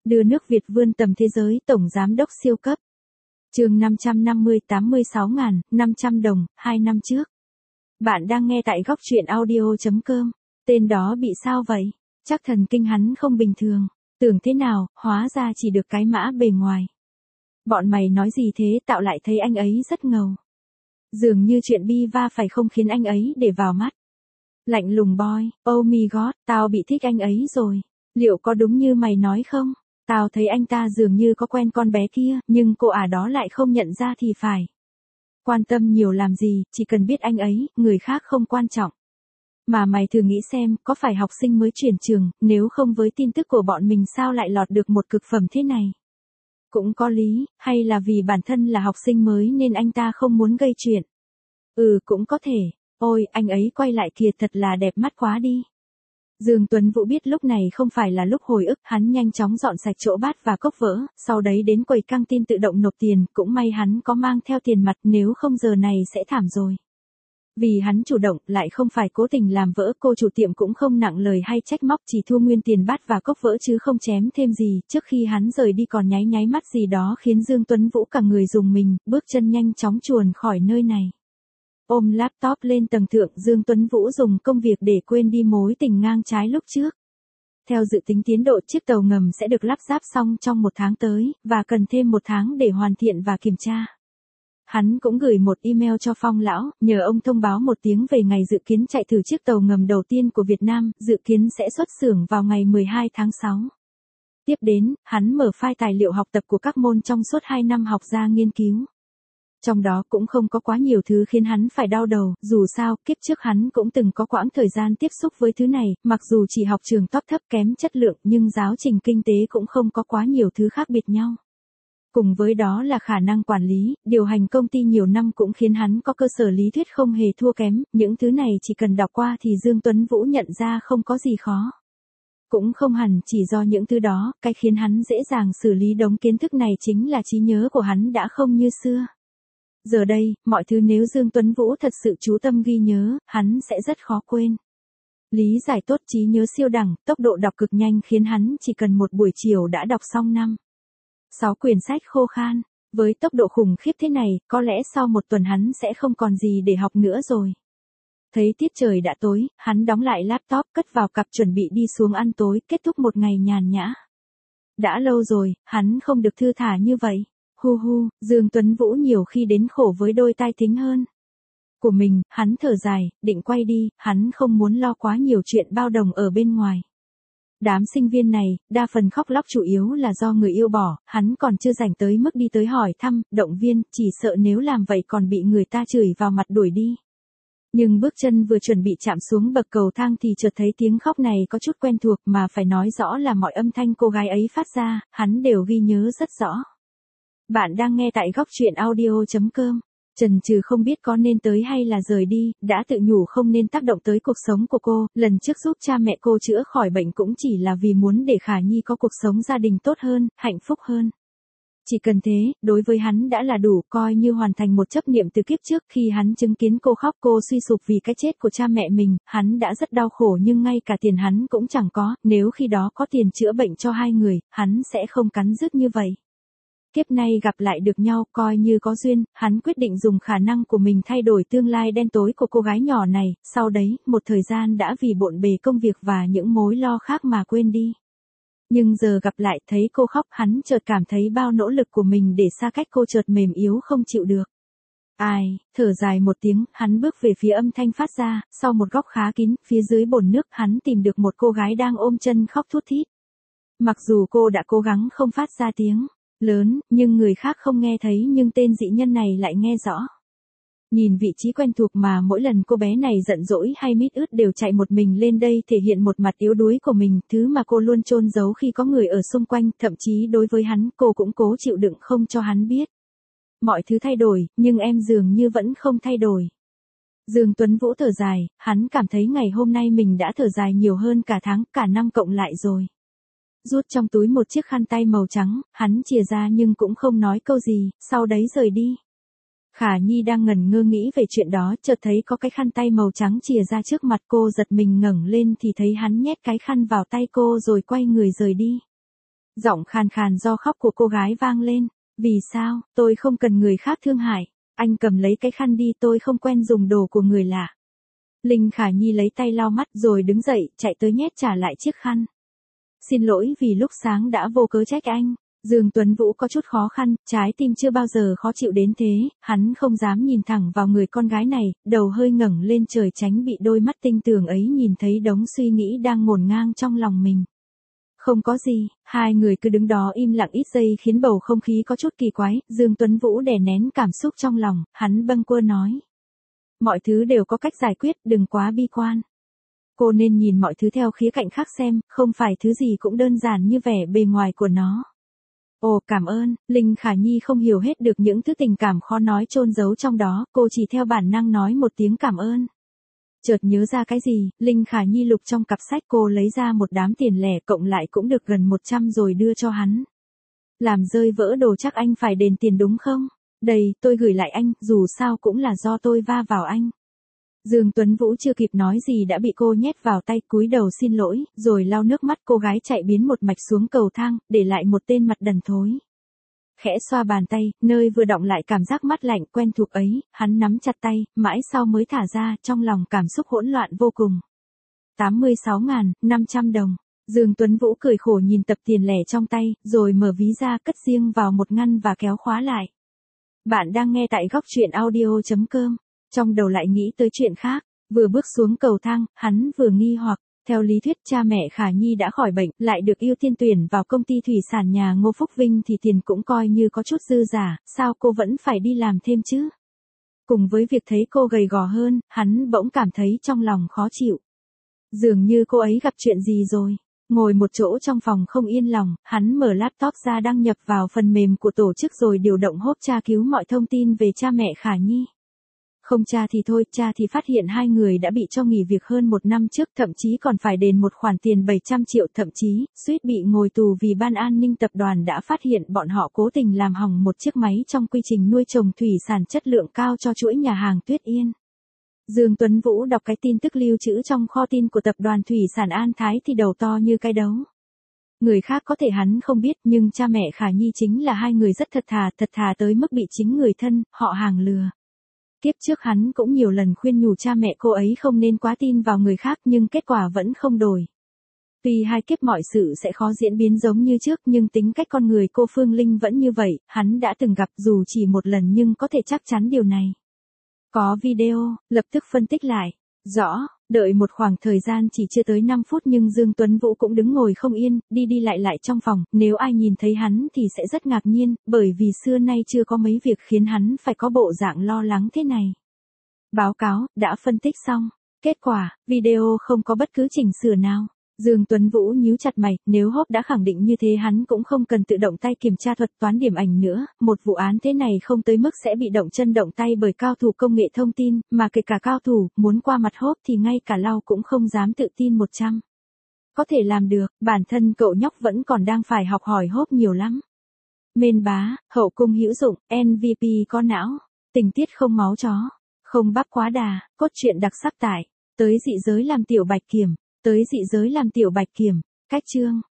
Đưa nước Việt vươn tầm thế giới, Tổng Giám đốc siêu cấp. Chương 550 86.500 đồng, 2 năm trước. Bạn đang nghe tại góc truyện audio.com. Tên đó bị sao vậy? Chắc thần kinh hắn không bình thường. Tưởng thế nào, hóa ra chỉ được cái mã bề ngoài. Bọn mày nói gì thế, tạo lại thấy anh ấy rất ngầu. Dường như chuyện bi va phải không khiến anh ấy để vào mắt. Lạnh lùng boy, oh my god, tao bị thích anh ấy rồi. Liệu có đúng như mày nói không? Tao thấy anh ta dường như có quen con bé kia, nhưng cô đó lại không nhận ra thì phải. Quan tâm nhiều làm gì, chỉ cần biết anh ấy, người khác không quan trọng. Mà mày thử nghĩ xem, có phải học sinh mới chuyển trường, nếu không với tin tức của bọn mình sao lại lọt được một cực phẩm thế này? Cũng có lý, hay là vì bản thân là học sinh mới nên anh ta không muốn gây chuyện? Cũng có thể. Ôi, anh ấy quay lại kìa, thật là đẹp mắt quá đi. Dương Tuấn Vũ biết lúc này không phải là lúc hồi ức, hắn nhanh chóng dọn sạch chỗ bát và cốc vỡ, sau đấy đến quầy căng tin tự động nộp tiền, cũng may hắn có mang theo tiền mặt, nếu không giờ này sẽ thảm rồi. Vì hắn chủ động, lại không phải cố tình làm vỡ, cô chủ tiệm cũng không nặng lời hay trách móc, chỉ thu nguyên tiền bát và cốc vỡ chứ không chém thêm gì, trước khi hắn rời đi còn nháy nháy mắt gì đó khiến Dương Tuấn Vũ cả người rùng mình, bước chân nhanh chóng chuồn khỏi nơi này. Ôm laptop lên tầng thượng, Dương Tuấn Vũ dùng công việc để quên đi mối tình ngang trái lúc trước. Theo dự tính tiến độ, chiếc tàu ngầm sẽ được lắp ráp xong trong 1 tháng tới, và cần thêm 1 tháng để hoàn thiện và kiểm tra. Hắn cũng gửi một email cho Phong lão, nhờ ông thông báo một tiếng về ngày dự kiến chạy thử chiếc tàu ngầm đầu tiên của Việt Nam, dự kiến sẽ xuất xưởng vào ngày 12 tháng 6. Tiếp đến, hắn mở file tài liệu học tập của các môn trong suốt 2 năm học ra nghiên cứu. Trong đó cũng không có quá nhiều thứ khiến hắn phải đau đầu, dù sao, kiếp trước hắn cũng từng có quãng thời gian tiếp xúc với thứ này, mặc dù chỉ học trường top thấp kém chất lượng nhưng giáo trình kinh tế cũng không có quá nhiều thứ khác biệt nhau. Cùng với đó là khả năng quản lý, điều hành công ty nhiều năm cũng khiến hắn có cơ sở lý thuyết không hề thua kém, những thứ này chỉ cần đọc qua thì Dương Tuấn Vũ nhận ra không có gì khó. Cũng không hẳn chỉ do những thứ đó, cái khiến hắn dễ dàng xử lý đống kiến thức này chính là trí nhớ của hắn đã không như xưa. Giờ đây, mọi thứ nếu Dương Tuấn Vũ thật sự chú tâm ghi nhớ, hắn sẽ rất khó quên. Lý giải tốt, trí nhớ siêu đẳng, tốc độ đọc cực nhanh khiến hắn chỉ cần một buổi chiều đã đọc xong 6 quyển sách khô khan. Với tốc độ khủng khiếp thế này, có lẽ sau 1 tuần hắn sẽ không còn gì để học nữa rồi. Thấy tiết trời đã tối, hắn đóng lại laptop, cất vào cặp chuẩn bị đi xuống ăn tối, kết thúc một ngày nhàn nhã. Đã lâu rồi, hắn không được thư thả như vậy. Dương Tuấn Vũ nhiều khi đến khổ với đôi tai thính hơn của mình, hắn thở dài, định quay đi, hắn không muốn lo quá nhiều chuyện bao đồng ở bên ngoài. Đám sinh viên này, đa phần khóc lóc chủ yếu là do người yêu bỏ, hắn còn chưa rảnh tới mức đi tới hỏi thăm, động viên, chỉ sợ nếu làm vậy còn bị người ta chửi vào mặt đuổi đi. Nhưng bước chân vừa chuẩn bị chạm xuống bậc cầu thang thì chợt thấy tiếng khóc này có chút quen thuộc, mà phải nói rõ là mọi âm thanh cô gái ấy phát ra, hắn đều ghi nhớ rất rõ. Bạn đang nghe tại góc truyện audio.com. Chần chừ không biết có nên tới hay là rời đi, đã tự nhủ không nên tác động tới cuộc sống của cô, lần trước giúp cha mẹ cô chữa khỏi bệnh cũng chỉ là vì muốn để Khả Nhi có cuộc sống gia đình tốt hơn, hạnh phúc hơn. Chỉ cần thế, đối với hắn đã là đủ, coi như hoàn thành một chấp niệm từ kiếp trước. Khi hắn chứng kiến cô khóc, cô suy sụp vì cái chết của cha mẹ mình, hắn đã rất đau khổ nhưng ngay cả tiền hắn cũng chẳng có, nếu khi đó có tiền chữa bệnh cho 2 người, hắn sẽ không cắn rứt như vậy. Kiếp nay gặp lại được nhau, coi như có duyên, hắn quyết định dùng khả năng của mình thay đổi tương lai đen tối của cô gái nhỏ này, sau đấy, một thời gian đã vì bộn bề công việc và những mối lo khác mà quên đi. Nhưng giờ gặp lại, thấy cô khóc, hắn chợt cảm thấy bao nỗ lực của mình để xa cách cô chợt mềm yếu không chịu được. Thở dài một tiếng, hắn bước về phía âm thanh phát ra, sau một góc khá kín, phía dưới bồn nước, hắn tìm được một cô gái đang ôm chân khóc thút thít. Mặc dù cô đã cố gắng không phát ra tiếng lớn, nhưng người khác không nghe thấy, nhưng tên dị nhân này lại nghe rõ. Nhìn vị trí quen thuộc mà mỗi lần cô bé này giận dỗi hay mít ướt đều chạy một mình lên đây thể hiện một mặt yếu đuối của mình, thứ mà cô luôn chôn giấu khi có người ở xung quanh, thậm chí đối với hắn, cô cũng cố chịu đựng không cho hắn biết. Mọi thứ thay đổi, nhưng em dường như vẫn không thay đổi. Dương Tuấn Vũ thở dài, hắn cảm thấy ngày hôm nay mình đã thở dài nhiều hơn cả tháng, cả năm cộng lại rồi. Rút trong túi một chiếc khăn tay màu trắng, hắn chìa ra nhưng cũng không nói câu gì, sau đấy rời đi. Khả Nhi đang ngẩn ngơ nghĩ về chuyện đó, chợt thấy có cái khăn tay màu trắng chìa ra trước mặt cô, giật mình ngẩng lên thì thấy hắn nhét cái khăn vào tay cô rồi quay người rời đi. Giọng khàn khàn do khóc của cô gái vang lên. Vì sao, tôi không cần người khác thương hại. Anh cầm lấy cái khăn đi, tôi không quen dùng đồ của người lạ. Linh Khả Nhi lấy tay lau mắt rồi đứng dậy, chạy tới nhét trả lại chiếc khăn. Xin lỗi vì lúc sáng đã vô cớ trách anh. Dương Tuấn Vũ có chút khó khăn, trái tim chưa bao giờ khó chịu đến thế, hắn không dám nhìn thẳng vào người con gái này, đầu hơi ngẩng lên trời tránh bị đôi mắt tinh tường ấy nhìn thấy đống suy nghĩ đang ngổn ngang trong lòng mình. Không có gì, hai người cứ đứng đó im lặng ít giây khiến bầu không khí có chút kỳ quái, Dương Tuấn Vũ đè nén cảm xúc trong lòng, hắn bâng quơ nói. Mọi thứ đều có cách giải quyết, đừng quá bi quan. Cô nên nhìn mọi thứ theo khía cạnh khác xem, không phải thứ gì cũng đơn giản như vẻ bề ngoài của nó. Ồ, cảm ơn. Linh Khả Nhi không hiểu hết được những thứ tình cảm khó nói chôn giấu trong đó, cô chỉ theo bản năng nói một tiếng cảm ơn. Chợt nhớ ra cái gì, Linh Khả Nhi lục trong cặp sách, cô lấy ra một đám tiền lẻ cộng lại cũng được gần 100 rồi đưa cho hắn. Làm rơi vỡ đồ chắc anh phải đền tiền đúng không? Đây, tôi gửi lại anh, dù sao cũng là do tôi va vào anh. Dương Tuấn Vũ chưa kịp nói gì đã bị cô nhét vào tay, cúi đầu xin lỗi, rồi lau nước mắt, cô gái chạy biến một mạch xuống cầu thang, để lại một tên mặt đần thối. Khẽ xoa bàn tay, nơi vừa đọng lại cảm giác mát lạnh quen thuộc ấy, hắn nắm chặt tay, mãi sau mới thả ra, trong lòng cảm xúc hỗn loạn vô cùng. 86.500 đồng. Dương Tuấn Vũ cười khổ nhìn tập tiền lẻ trong tay, rồi mở ví ra cất riêng vào một ngăn và kéo khóa lại. Bạn đang nghe tại góc truyện audio.com. Trong đầu lại nghĩ tới chuyện khác, vừa bước xuống cầu thang, hắn vừa nghi hoặc, theo lý thuyết cha mẹ Khả Nhi đã khỏi bệnh, lại được ưu tiên tuyển vào công ty thủy sản nhà Ngô Phúc Vinh thì tiền cũng coi như có chút dư giả, sao cô vẫn phải đi làm thêm chứ? Cùng với việc thấy cô gầy gò hơn, hắn bỗng cảm thấy trong lòng khó chịu. Dường như cô ấy gặp chuyện gì rồi. Ngồi một chỗ trong phòng không yên lòng, hắn mở laptop ra đăng nhập vào phần mềm của tổ chức rồi điều động hốp tra cứu mọi thông tin về cha mẹ Khả Nhi. Không tra thì thôi, tra thì phát hiện hai người đã bị cho nghỉ việc hơn 1 năm trước, thậm chí còn phải đền một khoản tiền 700 triệu, thậm chí, suýt bị ngồi tù vì Ban An ninh tập đoàn đã phát hiện bọn họ cố tình làm hỏng một chiếc máy trong quy trình nuôi trồng thủy sản chất lượng cao cho chuỗi nhà hàng Tuyết Yên. Dương Tuấn Vũ đọc cái tin tức lưu trữ trong kho tin của tập đoàn thủy sản An Thái thì đầu to như cái đấu. Người khác có thể hắn không biết, nhưng cha mẹ Khả Nhi chính là hai người rất thật thà tới mức bị chính người thân, họ hàng lừa. Kiếp trước hắn cũng nhiều lần khuyên nhủ cha mẹ cô ấy không nên quá tin vào người khác, nhưng kết quả vẫn không đổi. Tuy hai kiếp mọi sự sẽ khó diễn biến giống như trước, nhưng tính cách con người cô Phương Linh vẫn như vậy, hắn đã từng gặp dù chỉ một lần nhưng có thể chắc chắn điều này. Có video, lập tức phân tích lại. Rõ, đợi một khoảng thời gian chỉ chưa tới 5 phút nhưng Dương Tuấn Vũ cũng đứng ngồi không yên, đi lại trong phòng, nếu ai nhìn thấy hắn thì sẽ rất ngạc nhiên, bởi vì xưa nay chưa có mấy việc khiến hắn phải có bộ dạng lo lắng thế này. Báo cáo, đã phân tích xong. Kết quả, video không có bất cứ chỉnh sửa nào. Dương Tuấn Vũ nhíu chặt mày, nếu Hốp đã khẳng định như thế hắn cũng không cần tự động tay kiểm tra thuật toán điểm ảnh nữa, một vụ án thế này không tới mức sẽ bị động chân động tay bởi cao thủ công nghệ thông tin, mà kể cả cao thủ, muốn qua mặt Hốp thì ngay cả Lau cũng không dám tự tin 100. Có thể làm được, bản thân cậu nhóc vẫn còn đang phải học hỏi Hốp nhiều lắm. Mên bá, hậu cung hữu dụng, MVP có não, tình tiết không máu chó, không bắp quá đà, cốt truyện đặc sắc tại, tới dị giới làm tiểu bạch kiểm. Tới dị giới làm tiểu bạch kiểm, cách chương.